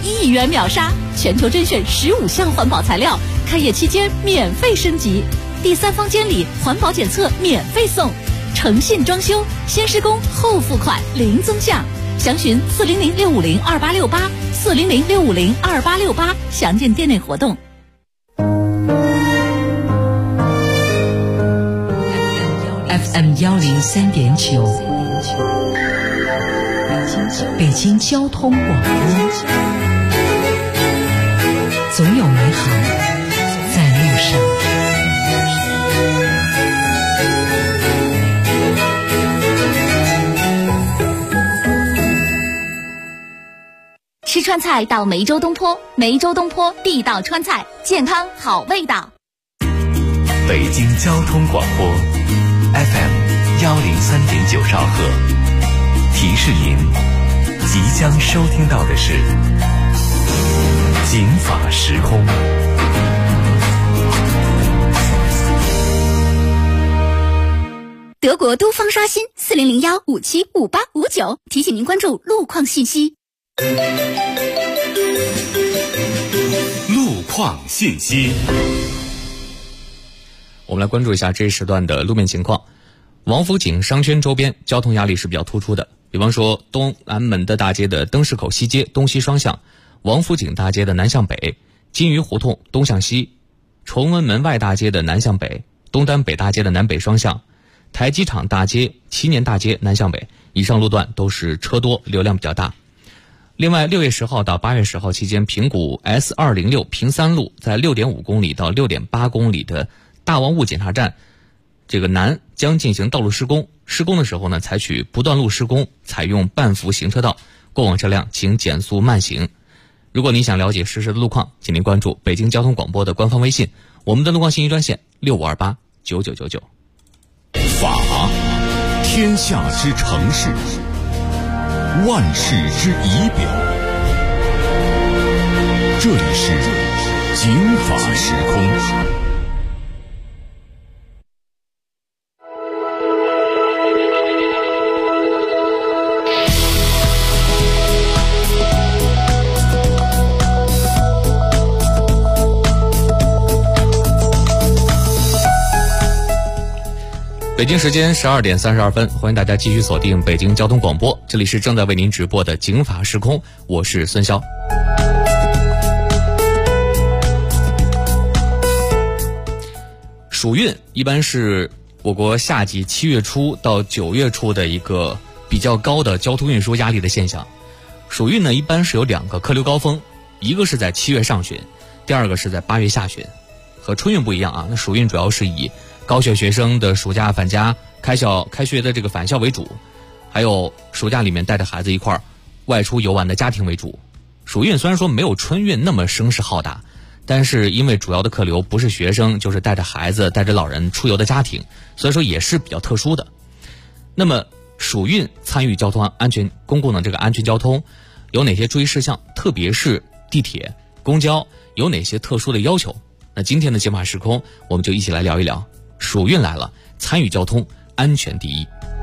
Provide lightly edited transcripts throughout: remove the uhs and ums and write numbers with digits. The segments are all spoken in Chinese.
1亿元秒杀，全球甄选15项环保材料，开业期间免费升级，第三方监理环保检测免费送，诚信装修，先施工后付款零增项。详询400-650-2868，400-650-2868，详见店内活动。 FM 103.9，北京交通广播，总有美好在路上。 吃川菜到梅州东坡，梅州东坡地道川菜，健康好味道。 北京交通广播 FM 103.9兆赫，提示您即将收听到的是警法时空。 德国都方刷新40015758559，提醒您关注路况信息。 路况信息， 我们来关注一下这一时段的路面情况。王府井商圈周边交通压力是比较突出的，比方说东南门的大街的灯市口西街东西双向，王府井大街的南向北，金鱼胡同东向西，崇文门外大街的南向北，东单北大街的南北双向，台机场大街祈年大街南向北，以上路段都是车多，流量比较大。另外6月10号到8月10号期间，平谷 S206 平三路在 6.5 公里到 6.8 公里的大王坞检查站这个南将进行道路施工，施工的时候呢，采取不断路施工，采用半幅行车道，过往车辆请减速慢行。如果您想了解实时的路况，请您关注北京交通广播的官方微信，我们的路况信息专线65289999。 法，天下之城市，万世之仪表。这里是警法时空。 北京时间12点32分，欢迎大家继续锁定北京交通广播，这里是正在为您直播的警法时空，我是孙潇。暑运一般是我国夏季7月初到9月初的一个比较高的交通运输压力的现象。暑运呢，一般是有2个客流高峰，一个是在7月上旬，第二个是在8月下旬。和春运不一样啊，那暑运主要是以高校学生的暑假返家、开学的这个返校为主，还有暑假里面带着孩子一块儿外出游玩的家庭为主。暑运虽然说没有春运那么声势浩大，但是因为主要的客流不是学生，就是带着孩子、带着老人出游的家庭，所以说也是比较特殊的。那么暑运参与交通安全公共的这个安全交通有哪些注意事项？特别是地铁、公交有哪些特殊的要求？那今天的警法时空，我们就一起来聊一聊。暑运来了，参与交通，安全第一。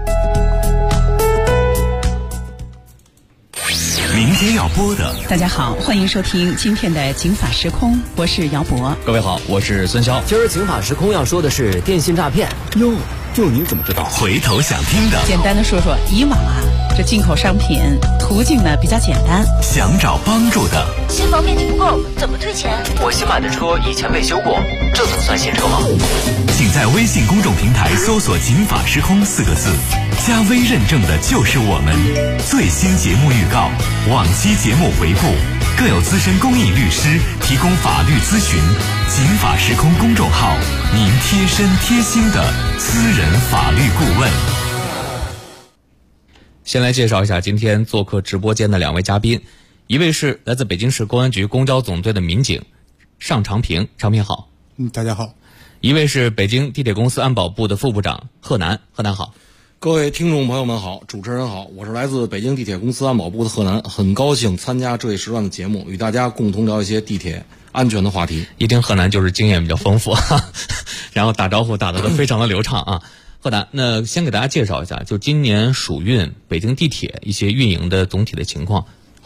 明天要播的， 大家好，欢迎收听今天的警法时空，我是姚博。 各位好，我是孙潇。 今儿警法时空要说的是电信诈骗。 哟，就你怎么知道？ 回头想听的， 简单的说说，以往啊，这进口商品途径呢比较简单， 想找帮助的， 新房面积不够，怎么退钱？ 我新买的车以前未修过，这怎么算新车吗？ 请在微信公众平台搜索警法时空4个字，加微认证的就是我们。最新节目预告，往期节目回顾，更有资深公益律师提供法律咨询。警法时空公众号，您贴身贴心的私人法律顾问。 先来介绍一下今天做客直播间的2位嘉宾，一位是来自北京市公安局公交总队的民警尚长平，长平好。 大家好。 一位是北京地铁公司安保部的副部长贺南，贺南好。 各位听众朋友们好，主持人好，我是来自北京地铁公司安保部的贺南，很高兴参加这一时段的节目，与大家共同聊一些地铁安全的话题。 一听贺南就是经验比较丰富然后打招呼打得非常的流畅啊。贺南，那先给大家介绍一下，就今年暑运北京地铁一些运营的总体的情况。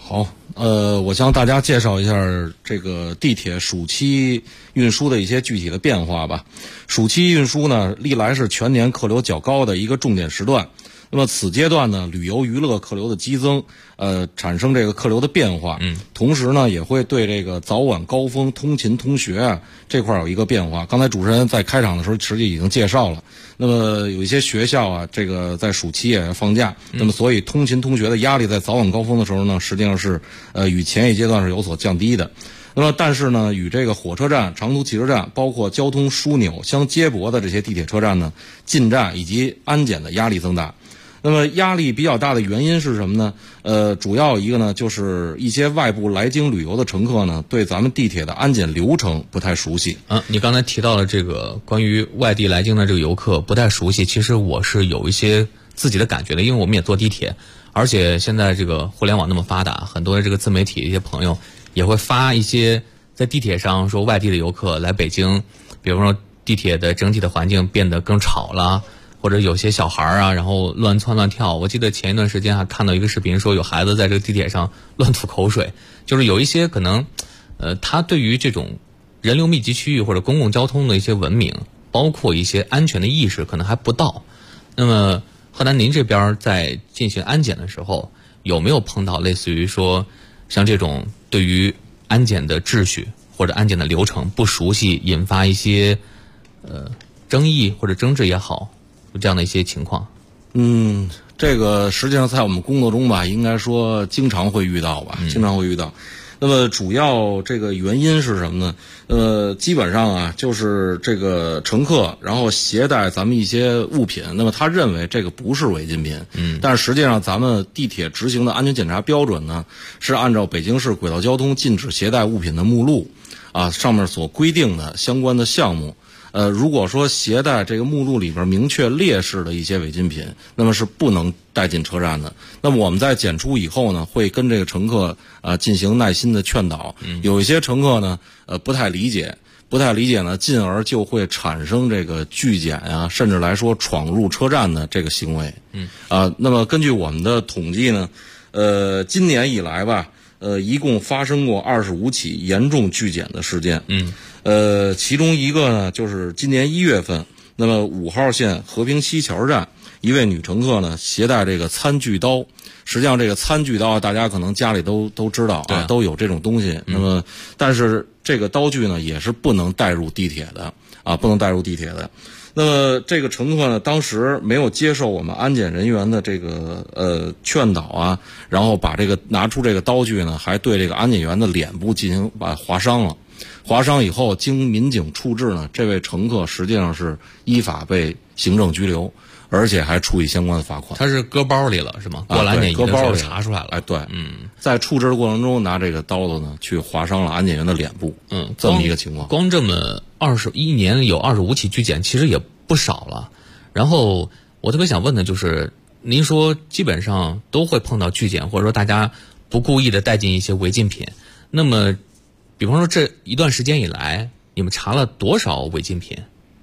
好，我向大家介绍一下这个地铁暑期运输的一些具体的变化吧。暑期运输呢，历来是全年客流较高的一个重点时段。那么此阶段呢，旅游娱乐客流的激增，产生这个客流的变化。同时呢，也会对这个早晚高峰通勤通学啊这块有一个变化。刚才主持人在开场的时候实际已经介绍了。那么有一些学校啊，这个在暑期也放假，那么所以通勤通学的压力在早晚高峰的时候呢，实际上是与前一阶段是有所降低的。那么但是呢，与这个火车站、长途汽车站，包括交通枢纽相接驳的这些地铁车站呢，进站以及安检的压力增大。那么压力比较大的原因是什么呢？主要一个呢，就是一些外部来京旅游的乘客呢，对咱们地铁的安检流程不太熟悉。 你刚才提到了这个关于外地来京的这个游客不太熟悉，其实我是有一些自己的感觉的，因为我们也坐地铁，而且现在这个互联网那么发达，很多这个自媒体一些朋友也会发一些在地铁上说外地的游客来北京，比如说地铁的整体的环境变得更吵了。或者有些小孩啊，然后乱窜乱跳。我记得前一段时间还看到一个视频，说有孩子在这个地铁上乱吐口水。就是有一些可能，他对于这种人流密集区域或者公共交通的一些文明，包括一些安全的意识，可能还不到。那么，贺南，您这边在进行安检的时候，有没有碰到类似于说，像这种对于安检的秩序或者安检的流程不熟悉，引发一些争议或者争执也好？这样的一些情况。 这个实际上在我们工作中吧，应该说经常会遇到吧，经常会遇到。那么主要这个原因是什么呢？基本上啊，就是这个乘客然后携带咱们一些物品，那么他认为这个不是违禁品，但是实际上咱们地铁执行的安全检查标准呢，是按照北京市轨道交通禁止携带物品的目录啊上面所规定的相关的项目。如果说携带这个目录里边明确列示的一些违禁品，那么是不能带进车站的。那么我们在检出以后呢，会跟这个乘客进行耐心的劝导。有一些乘客呢，不太理解呢，进而就会产生这个拒检啊，甚至来说闯入车站的这个行为。那么根据我们的统计呢，今年以来吧，一共发生过25起严重拒检的事件。其中一个呢，就是今年1月份，那么5号线和平西桥站，一位女乘客呢携带这个餐具刀。实际上，这个餐具刀大家可能家里都知道啊，都有这种东西。那么，但是这个刀具呢也是不能带入地铁的啊，不能带入地铁的。那么这个乘客呢，当时没有接受我们安检人员的这个劝导啊，然后把这个拿出这个刀具呢，还对这个安检员的脸部进行划伤了。划伤以后，经民警处置呢，这位乘客实际上是依法被行政拘留，而且还处以相关的罚款。 他是搁包里了是吗？过了安检仪的时候查出来了。 对，在处置的过程中拿这个刀子呢，去划伤了安检员的脸部。这么一个情况。 光这么21年有25起拒检，其实也不少了。然后我特别想问的就是，您说基本上都会碰到拒检，或者说大家不故意的带进一些违禁品，那么比方说这一段时间以来，你们查了多少违禁品？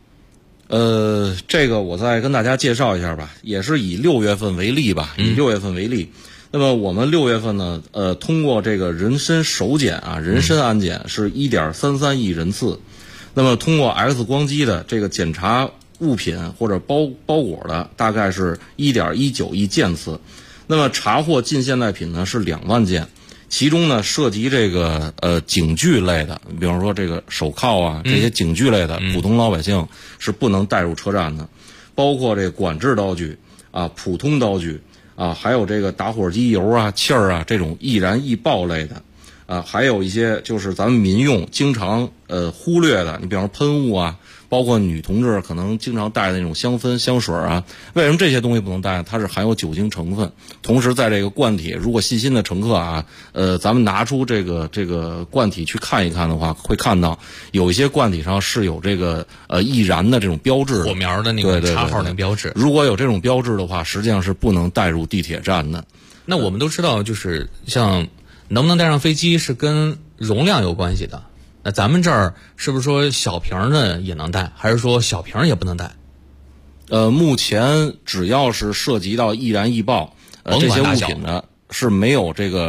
这个我再跟大家介绍一下吧，也是以6月份为例吧，那么我们6月份呢，通过这个人身首检啊，人身安检是1.33亿人次，那么通过 X 光机的这个检查物品或者包裹的大概是1.19亿件次，那么查获禁现代品呢是2万件。其中呢，涉及这个警具类的，比方说这个手铐啊，这些警具类的，普通老百姓是不能带入车站的，包括这个管制刀具啊、普通刀具啊，还有这个打火机油啊、气儿啊这种易燃易爆类的啊，还有一些就是咱们民用经常忽略的，你比方说喷雾啊。包括女同志可能经常带的那种香氛、香水啊，为什么这些东西不能带呢？它是含有酒精成分。同时，在这个罐体，如果细心的乘客啊，咱们拿出这个罐体去看一看的话，会看到有一些罐体上是有这个易燃的这种标志， 火苗的那个插号那个标志。 如果有这种标志的话，实际上是不能带入地铁站的。 那我们都知道，就是像能不能带上飞机是跟容量有关系的。那咱们这儿是不是说小瓶的也能带，还是说小瓶也不能带？ 目前只要是涉及到易燃易爆，这些物品呢是没有这个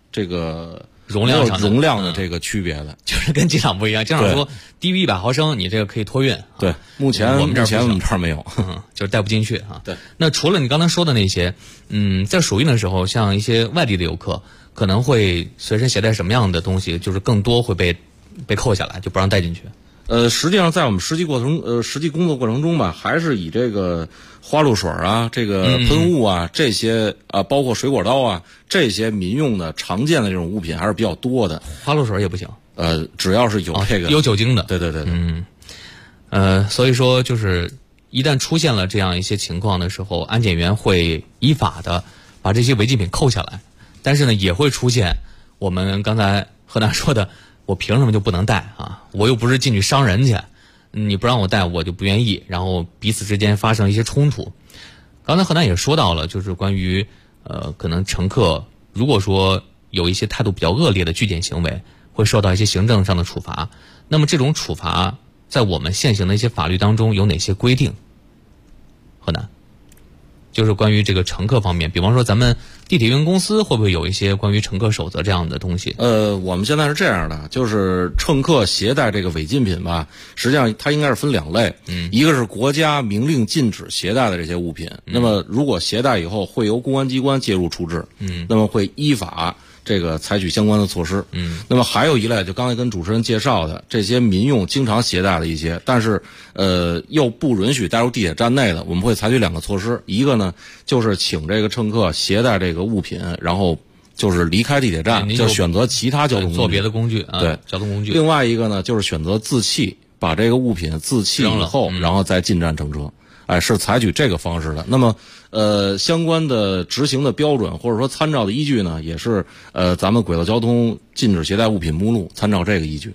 这个容量上容量的这个区别的， 就是跟机场不一样。机场说低于100毫升，你这个可以托运。 对，目前我们这儿没有， 就是带不进去啊。 对。 那除了你刚才说的那些，在暑运的时候，像一些外地的游客可能会随身携带什么样的东西，就是更多会被扣下来，就不让带进去。 实际上在我们实际工作过程中吧，还是以这个花露水啊、这个喷雾啊这些包括水果刀啊这些民用的常见的这种物品还是比较多的。 花露水也不行。 只要是有这个有酒精的。 对。 所以说就是一旦出现了这样一些情况的时候，安检员会依法的把这些违禁品扣下来，但是呢也会出现我们刚才河南说的，我凭什么就不能带啊？我又不是进去伤人去，你不让我带我就不愿意，然后彼此之间发生一些冲突。刚才河南也说到了，就是关于可能乘客如果说有一些态度比较恶劣的拒检行为，会受到一些行政上的处罚。那么这种处罚在我们现行的一些法律当中有哪些规定？河南就是关于这个乘客方面，比方说咱们地铁运营公司会不会有一些关于乘客守则这样的东西？ 我们现在是这样的，就是乘客携带这个违禁品吧，实际上它应该是分2类，一个是国家明令禁止携带的这些物品，那么如果携带以后会由公安机关介入处置，那么会依法这个采取相关的措施。那么还有一类，就刚才跟主持人介绍的这些民用经常携带的一些，但是又不允许带入地铁站内的，我们会采取2个措施。一个呢，就是请这个乘客携带这个物品，然后就是离开地铁站，就选择其他交通工具， 做别的工具啊， 对， 交通工具。 另外一个呢，就是选择自弃，把这个物品自弃以后，然后再进站乘车。是采取这个方式的。那么，相关的执行的标准或者说参照的依据呢，也是咱们轨道交通禁止携带物品目录参照这个依据。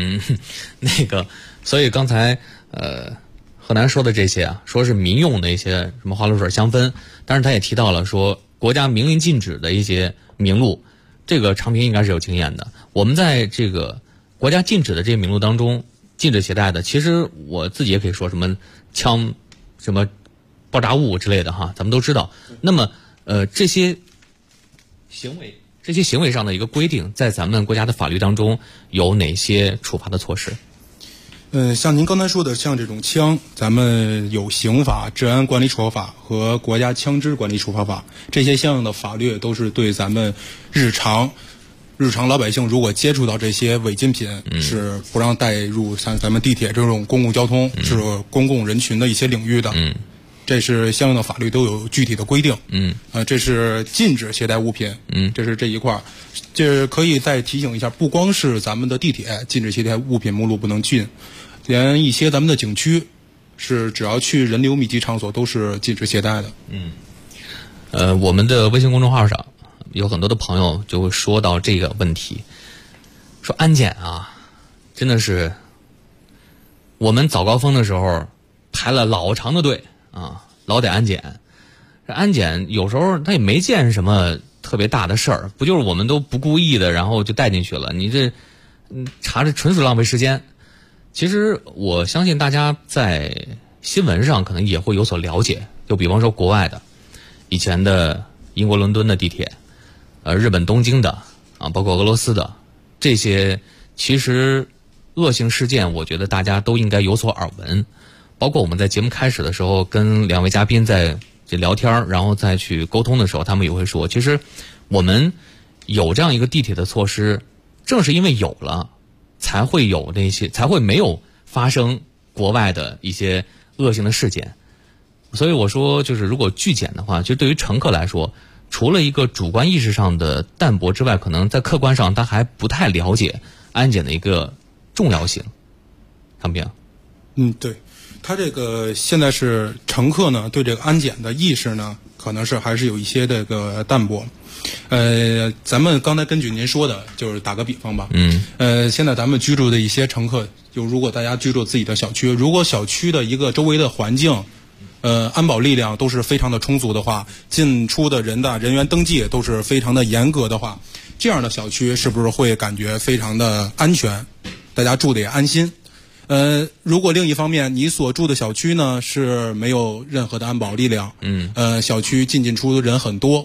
所以刚才河南说的这些啊，说是民用的一些什么花露水、香氛，但是他也提到了说国家明令禁止的一些名录，这个常平应该是有经验的。我们在这个国家禁止的这些名录当中，禁止携带的，其实我自己也可以说什么枪。什么爆炸物之类的哈，咱们都知道。那么这些行为上的一个规定，在咱们国家的法律当中有哪些处罚的措施？ 像您刚才说的，像这种枪，咱们有刑法、治安管理处罚法和国家枪支管理处罚法，这些相应的法律都是对咱们日常老百姓如果接触到这些违禁品，是不让带入像咱们地铁这种公共交通，是公共人群的一些领域的。这是相应的法律都有具体的规定。这是禁止携带物品。这是这一块。这可以再提醒一下，不光是咱们的地铁禁止携带物品目录不能进，连一些咱们的景区，是只要去人流密集场所都是禁止携带的。 我们的微信公众号上有很多的朋友就会说到这个问题，说安检啊，真的是我们早高峰的时候排了老长的队啊，老得安检。这安检有时候他也没见什么特别大的事儿，不就是我们都不故意的，然后就带进去了，你这查着纯属浪费时间。其实我相信大家在新闻上可能也会有所了解，就比方说国外的以前的英国伦敦的地铁，日本东京的啊，包括俄罗斯的这些，其实恶性事件，我觉得大家都应该有所耳闻。包括我们在节目开始的时候跟2位嘉宾在这聊天，然后再去沟通的时候，他们也会说，其实我们有这样一个地铁的措施，正是因为有了，才会没有发生国外的一些恶性的事件。所以我说，就是如果拒检的话，就对于乘客来说，除了一个主观意识上的淡薄之外，可能在客观上他还不太了解安检的一个重要性。唐平， 对，他这个现在是乘客呢对这个安检的意识呢，可能是还是有一些这个淡薄。咱们刚才根据您说的，就是打个比方吧，现在咱们居住的一些乘客，就如果大家居住自己的小区，如果小区的一个周围的环境，安保力量都是非常的充足的话，进出的人员登记都是非常的严格的话，这样的小区是不是会感觉非常的安全，大家住的也安心？如果另一方面你所住的小区呢是没有任何的安保力量，小区进出人很多，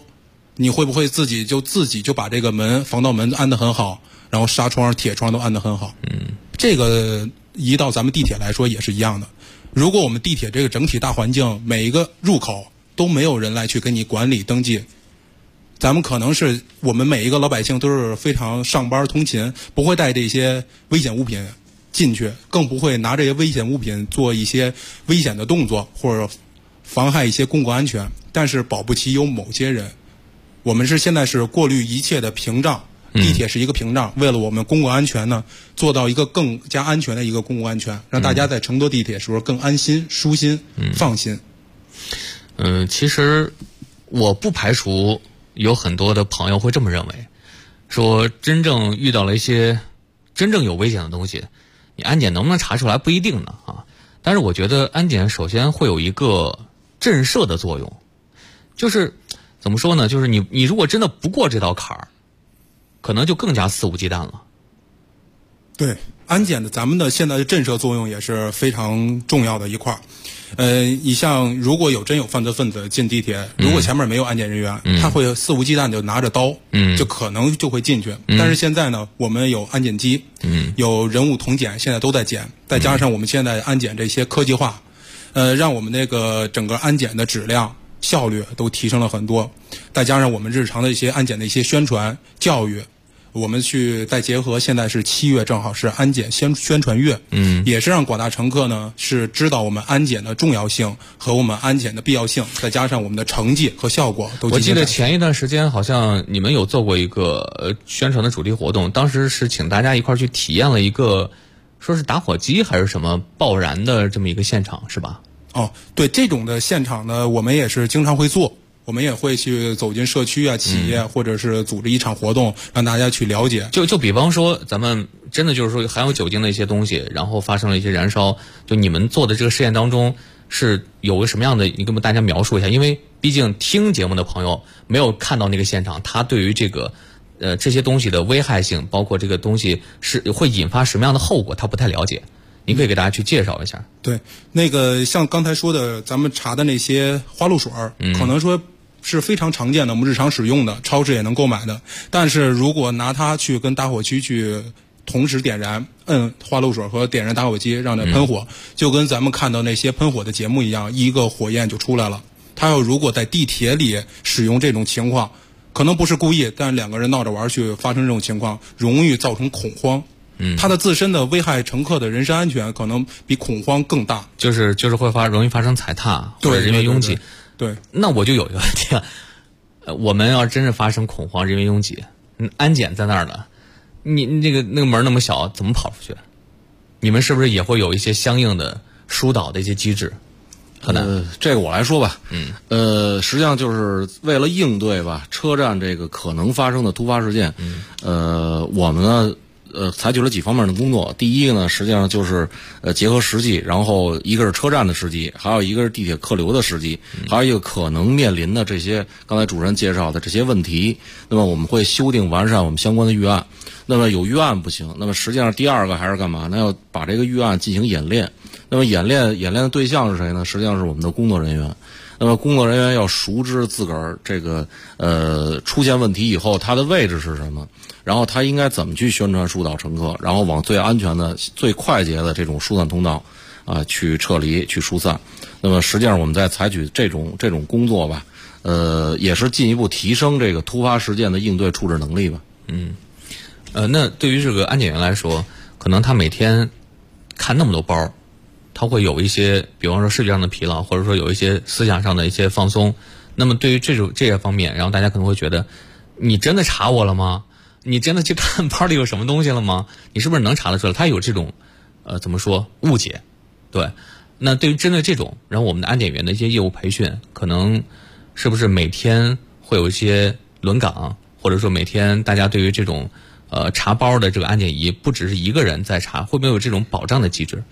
你会不会自己就把这个防盗门安得很好，然后纱窗、铁窗都安得很好？这个移到咱们地铁来说也是一样的。如果我们地铁这个整体大环境每一个入口都没有人来去给你管理登记，咱们可能是我们每一个老百姓都是非常上班通勤，不会带这些危险物品进去，更不会拿这些危险物品做一些危险的动作或者妨害一些公共安全。但是保不齐有某些人，我们现在是过滤一切的屏障，地铁是一个屏障，为了我们公共安全呢，做到一个更加安全的一个公共安全，让大家在乘坐地铁的时候更安心、舒心、放心。 其实我不排除有很多的朋友会这么认为，说真正遇到了一些真正有危险的东西，你安检能不能查出来不一定呢啊。但是我觉得安检首先会有一个震慑的作用，就是怎么说呢？就是你如果真的不过这道坎儿，可能就更加肆无忌惮了。 对，安检的咱们的现在的震慑作用也是非常重要的一块儿。你像如果有犯罪分子进地铁，如果前面没有安检人员，他会肆无忌惮就拿着刀，就可能就会进去。但是现在呢，我们有安检机，有人物统检，现在都在检，再加上我们现在安检这些科技化，让我们那个整个安检的质量、效率都提升了很多。再加上我们日常的一些安检的一些宣传教育，我们再结合现在是7月，正好是安检宣传月，也是让广大乘客呢是知道我们安检的重要性和我们安检的必要性，再加上我们的成绩和效果都。 我记得前一段时间好像你们有做过一个宣传的主题活动，当时是请大家一块去体验了一个说是打火机还是什么爆燃的这么一个现场，是吧？ 哦，对，这种的现场呢，我们也是经常会做。我们也会去走进社区啊、企业，或者是组织一场活动，让大家去了解。 就比方说，咱们真的就是说含有酒精的一些东西，然后发生了一些燃烧，就你们做的这个试验当中是有个什么样的？你跟大家描述一下，因为毕竟听节目的朋友没有看到那个现场，他对于这个这些东西的危害性，包括这个东西是会引发什么样的后果，他不太了解。你可以给大家去介绍一下。 对，那个像刚才说的，咱们查的那些花露水，可能说是非常常见的，我们日常使用的，超市也能购买的。但是如果拿它去跟打火机去同时点燃，花露水和点燃打火机让它喷火，就跟咱们看到那些喷火的节目一样，一个火焰就出来了。它要如果在地铁里使用这种情况，可能不是故意，但两个人闹着玩去发生这种情况，容易造成恐慌。它的自身的危害乘客的人身安全可能比恐慌更大， 就是会容易发生踩踏或者人员拥挤。 对， 那我就有一个问题了，我们要真是发生恐慌、人员拥挤，安检在那儿呢，你那个门那么小，怎么跑出去？你们是不是也会有一些相应的疏导的一些机制？ 这个我来说吧，实际上就是为了应对吧车站这个可能发生的突发事件，我们呢。采取了几方面的工作。第一个呢，实际上就是结合实际，然后一个是车站的实际，还有一个是地铁客流的实际，还有一个可能面临的这些刚才主持人介绍的这些问题。那么我们会修订完善我们相关的预案。那么有预案不行，那么实际上第二个还是干嘛呢？要把这个预案进行演练。那么演练的对象是谁呢？实际上是我们的工作人员。那么工作人员要熟知自个儿这个出现问题以后他的位置是什么，然后他应该怎么去宣传疏导乘客，然后往最安全的、最快捷的这种疏散通道去撤离、去疏散。那么实际上我们在采取这种工作吧，也是进一步提升这个突发事件的应对处置能力吧。 那对于这个安检员来说，可能他每天看那么多包。他会有一些，比方说视觉上的疲劳，或者说有一些思想上的一些放松。那么对于这些方面，然后大家可能会觉得，你真的查我了吗？你真的去看包里有什么东西了吗？你是不是能查得出来？他有这种怎么说误解？对。那对于针对这种，然后我们的安检员的一些业务培训，可能是不是每天会有一些轮岗，或者说每天大家对于这种查包的这个安检仪，不只是一个人在查，会不会有这种保障的机制？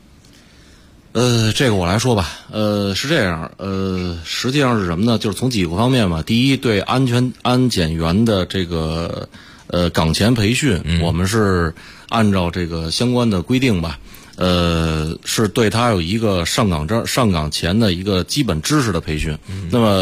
这个我来说吧，是这样，实际上是什么呢？就是从几个方面吧。第一，对安检员的这个岗前培训，我们是按照这个相关的规定吧，是对他有一个上岗前的一个基本知识的培训。那么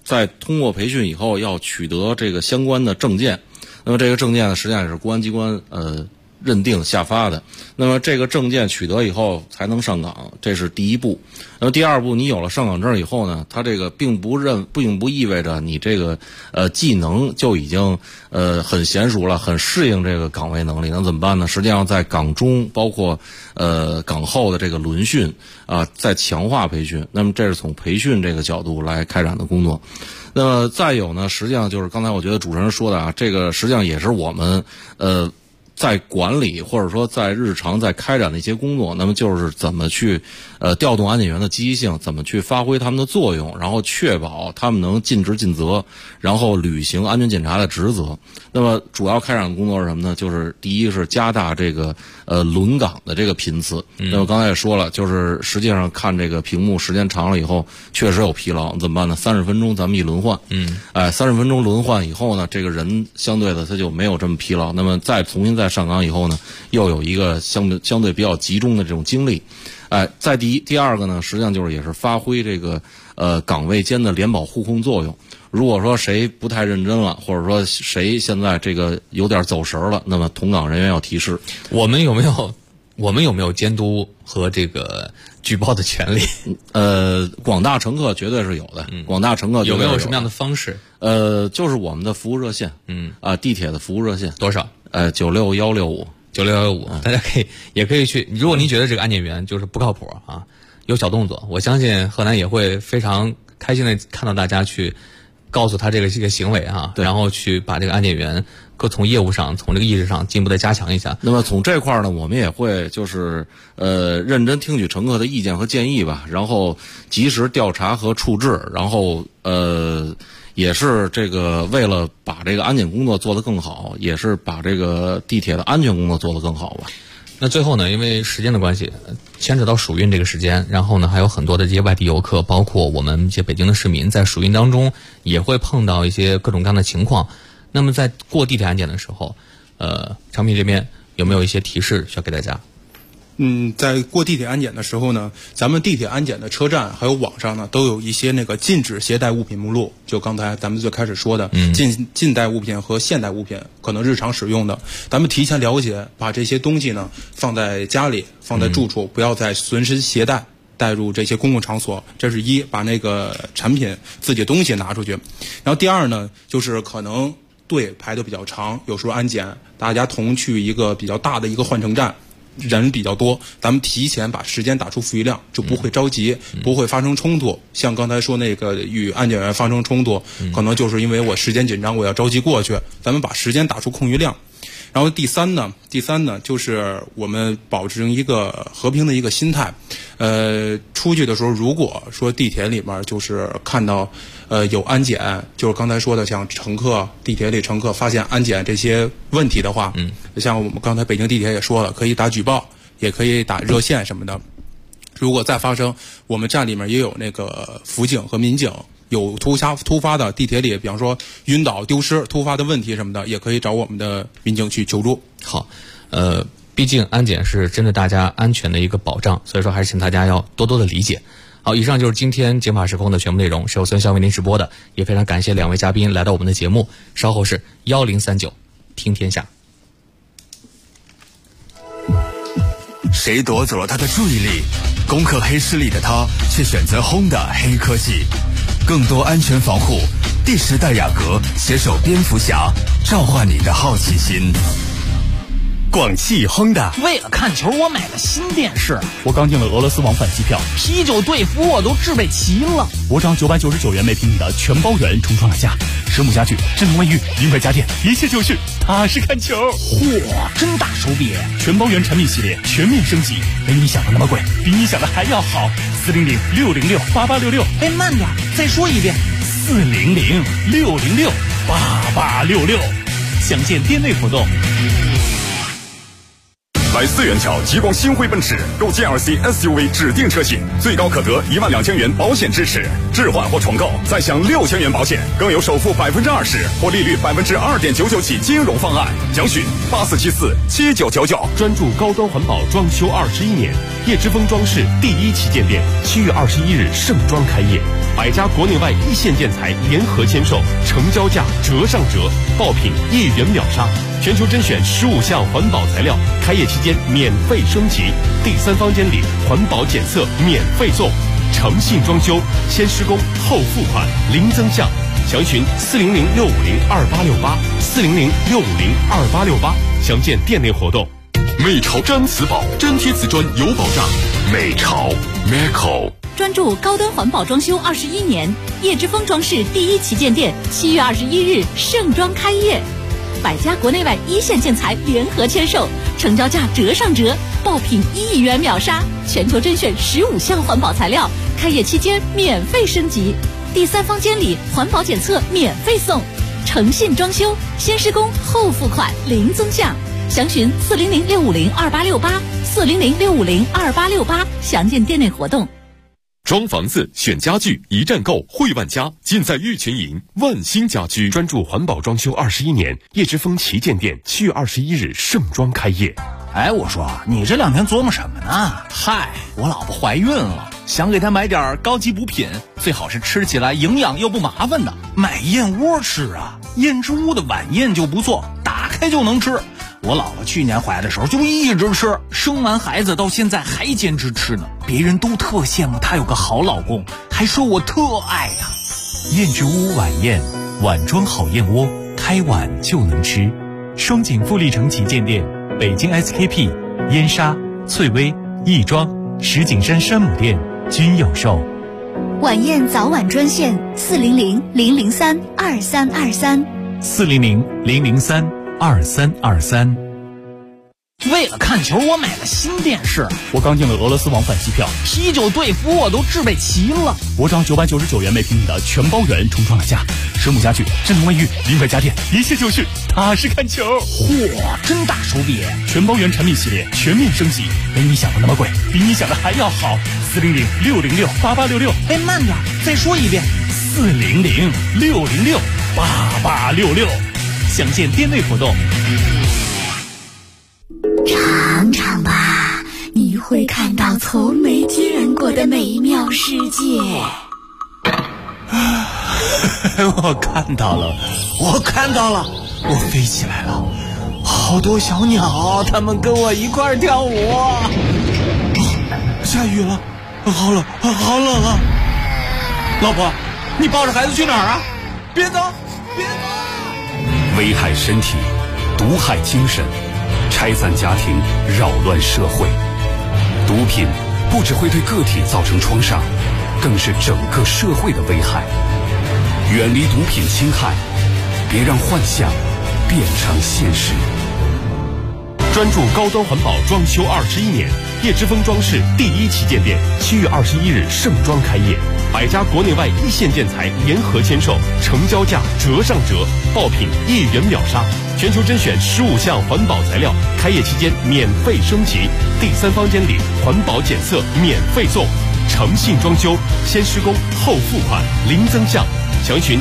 在通过培训以后要取得这个相关的证件。那么这个证件呢，实际上也是公安机关认定下发的。那么这个证件取得以后才能上岗，这是第一步。那么第二步，你有了上岗证以后呢，它这个并不意味着你这个技能就已经很娴熟了，很适应这个岗位能力。那怎么办呢？实际上在岗中包括岗后的这个轮训在强化培训。那么这是从培训这个角度来开展的工作。那么再有呢，实际上就是刚才我觉得主持人说的这个实际上也是我们在管理或者说在日常在开展的一些工作，那么就是怎么去调动安检员的积极性，怎么去发挥他们的作用，然后确保他们能尽职尽责，然后履行安全检查的职责。那么主要开展的工作是什么呢？就是第一是加大这个轮岗的这个频次。那么刚才也说了，就是实际上看这个屏幕时间长了以后，确实有疲劳，怎么办呢？30分钟咱们一轮换，30分钟轮换以后呢，这个人相对的他就没有这么疲劳，那么再重新上岗以后呢，又有一个相对比较集中的这种精力。再第二个呢，实际上就是也是发挥这个岗位间的联保互控作用。如果说谁不太认真了，或者说谁现在这个有点走神了，那么同岗人员要提示。 我们有没有监督和这个举报的权利？ 广大乘客绝对是有的。广大乘客有没有什么样的方式？ 就是我们的服务热线。地铁的服务热线多少 ？96165。 大家也可以去。如果您觉得这个安检员就是不靠谱有小动作，我相信河南也会非常开心的看到大家去告诉他这个行为然后去把这个安检员从业务上从这个意识上进一步的加强一下。 那么从这块呢，我们也会就是认真听取乘客的意见和建议吧，然后及时调查和处置，然后也是这个为了把这个安检工作做得更好，也是把这个地铁的安全工作做得更好吧。 那最后呢，因为时间的关系，牵扯到暑运这个时间，然后呢还有很多的这些外地游客，包括我们一些北京的市民，在暑运当中也会碰到一些各种各样的情况。那么在过地铁安检的时候，常平这边有没有一些提示需要给大家？ 在过地铁安检的时候呢，咱们地铁安检的车站还有网上呢，都有一些那个禁止携带物品目录。就刚才咱们最开始说的，禁带物品和现代物品，可能日常使用的，咱们提前了解，把这些东西呢放在家里，放在住处，不要再随身携带。带入这些公共场所，这是一，把那个产品自己东西拿出去。然后第二呢，就是可能队排得比较长，有时候安检大家同去一个比较大的一个换乘站，人比较多，咱们提前把时间打出复议量，就不会着急，不会发生冲突。像刚才说那个与安检员发生冲突，可能就是因为我时间紧张，我要着急过去，咱们把时间打出空余量。然后第三呢，就是我们保持一个和平的一个心态。出去的时候，如果说地铁里面就是看到有安检，就是刚才说的像地铁里乘客发现安检这些问题的话，像我们刚才北京地铁也说了，可以打举报，也可以打热线什么的。如果再发生，我们站里面也有那个辅警和民警。有突发的地铁里，比方说晕倒、丢失、突发的问题什么的，也可以找我们的民警去求助。 好，毕竟安检是针对大家安全的一个保障，所以说还是请大家要多多的理解。好，以上就是今天警法时空的全部内容，是由孙骁为您直播的，也非常感谢两位嘉宾来到我们的节目。稍后是1039听天下。 谁夺走了他的注意力？攻克黑势力的他，却选择Honda黑科技。更多安全防护，第10代雅阁携手蝙蝠侠，召唤你的好奇心。广汽Honda， 为了看球，我买了新电视。 我刚订了俄罗斯往返机票， 啤酒队服我都置备齐了。 我涨999元每平米的全包圆重创了价，蛇母家具、智能卫浴、名牌家电，一切就绪，踏实看球。 嚯，真大手笔！ 全包圆产品系列全面升级，没你想的那么贵，比你想的还要好。400-606-8866。 哎，慢点，再说一遍。 400-606-8866。详见店内活动。 来4元桥极光星辉奔驰购 GLC SUV 指定车型，最高可得12000元保险支持，置换或重购再享6000元保险，更有首付20%或利率2.99%起金融方案。详询84747999。 专注高端环保装修21年，叶之峰装饰第1旗舰店7月21日盛装开业。 百家国内外一线建材联合签售，成交价折上折，爆品1元秒杀。全球甄选15项环保材料，开业期间免费升级，第3房间里环保检测免费送，诚信装修，先施工后付款，零增项。详询400-650-2868，400-650-2868，详见店内活动。 美潮毡瓷宝粘贴瓷砖有保障，美潮 Meco。 专注高端环保装修21年，叶之峰装饰第1旗舰店7月21日盛装开业，百家国内外一线建材联合签售，成交价折上折，爆品1亿元秒杀，全球甄选15项环保材料，开业期间免费升级，第3房间里环保检测免费送，诚信装修，先施工后付款，零增项。详询400-650-2868，400-650-2868，详见店内活动。 装房子选家具一站购汇万家，尽在玉群营万兴家居。 专注环保装修21年，叶之峰旗舰店7月21日盛装开业。 哎，我说你这2天琢磨什么呢？嗨，我老婆怀孕了，想给她买点高级补品，最好是吃起来营养又不麻烦的。买燕窝吃啊，燕之屋的晚宴就不错，打开就能吃。我老婆去年怀的时候就一直吃，生完孩子到现在还坚持吃呢。别人都特羡慕她有个好老公，还说我特爱她。 燕之屋晚宴，碗装好燕窝，开碗就能吃。双井富力城旗舰店，北京 SKP、燕莎、翠微、亦庄、石景山山姆店均有售。 晚宴早晚专线 400-003-2323，400-003-2323。 为了看球，我买了新电视。 我刚订了俄罗斯往返机票， 啤酒、队服我都置备齐了。 我找999元每平米的全包圆重创了家，蛇母家具、智能卫浴、名牌家电，一切就绪，踏实看球。 嚯，真大手笔！ 全包圆产品系列全面升级，没你想的那么贵，比你想的还要好。400-606-8866。 哎，慢点，再说一遍。 400-606-8866。 详见店内活动。 尝尝吧，你会看到从没见过的美妙世界。 我看到了，我飞起来了，好多小鸟，它们跟我一块跳舞。下雨了，好冷啊！老婆，你抱着孩子去哪儿啊？别走！ 危害身体，毒害精神，拆散家庭，扰乱社会。毒品不只会对个体造成创伤，更是整个社会的危害。远离毒品侵害，别让幻想变成现实。 专注高端环保装修21年，叶之峰装饰第1旗舰店7月21日盛装开业，百家国内外一线建材联合签售，成交价折上折，爆品1元秒杀。全球甄选15项环保材料，开业期间免费升级，第3房间里环保检测免费送，诚信装修，先施工后付款，零增项。详询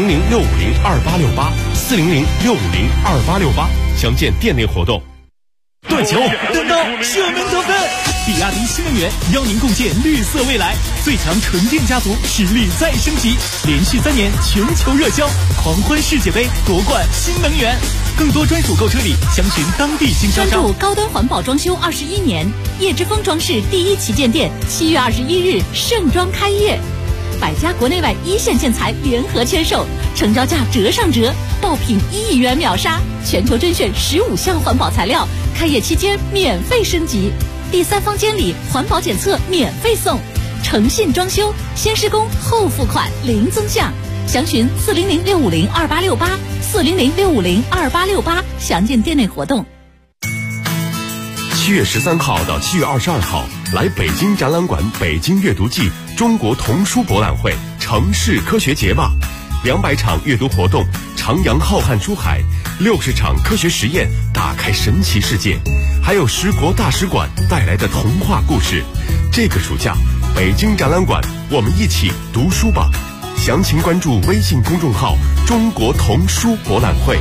400-650-2868，400-650-2868，详见店内活动。 断球，登高，射门得分！比亚迪新能源邀您共建绿色未来，最强纯电家族实力再升级，连续3年全球热销，狂欢世界杯夺冠新能源。更多专属购车礼，详询当地经销商。 专注高端环保装修21年，叶之峰装饰第1旗舰店7月21日盛装开业，百家国内外一线建材联合签售，成交价折上折，爆品1亿元秒杀，全球甄选15项环保材料，开业期间免费升级，第3房间里环保检测免费送，诚信装修，先施工后付款，零增项。详询400-650-2868，400-650-2868，详见店内活动。 7月13号到7月22号，来北京展览馆北京阅读季中国童书博览会城市科学节吧，200场阅读活动，徜徉浩瀚书海，60场科学实验，打开神奇世界，还有10国大使馆带来的童话故事。这个暑假，北京展览馆，我们一起读书吧。详情关注微信公众号中国童书博览会。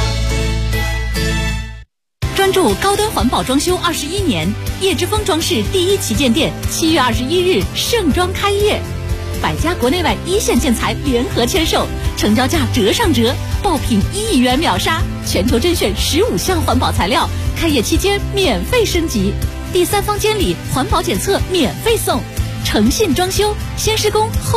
专注高端环保装修21年，叶之峰装饰第1旗舰店7月21日盛装开业， ，100家国内外一线建材联合签售，成交价折上折，爆品1亿元秒杀，全球甄选15项环保材料，开业期间免费升级，第3方监理环保检测免费送，诚信装修，先施工后